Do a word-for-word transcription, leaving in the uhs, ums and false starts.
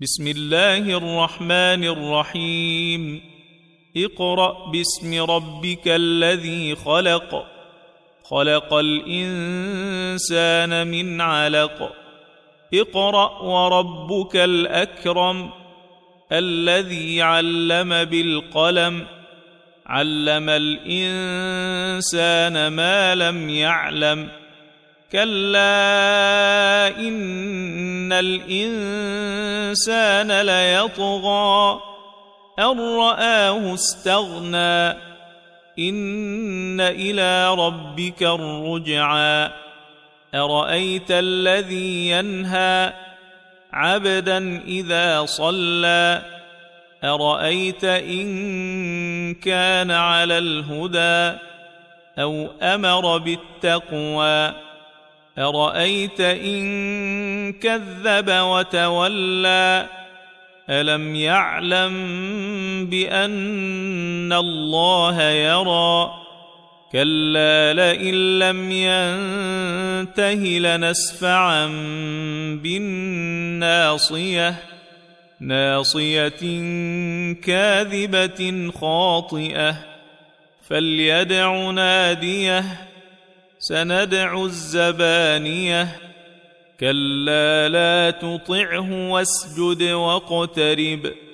بسم الله الرحمن الرحيم اقرأ باسم ربك الذي خلق خلق الإنسان من علق اقرأ وربك الأكرم الذي علم بالقلم علم الإنسان ما لم يعلم كلا إن الإنسان ليطغى أن رآه استغنى إن إلى ربك الرجعى أرأيت الذي ينهى عبدا إذا صلى أرأيت إن كان على الهدى أو أمر بالتقوى أرأيت إن كذب وتولى ألم يعلم بأن الله يرى كلا لئن لم ينته لنسفعا بالناصية ناصية كاذبة خاطئة فليدع ناديه سندع الزبانية كلا لا تطعه واسجد واقترب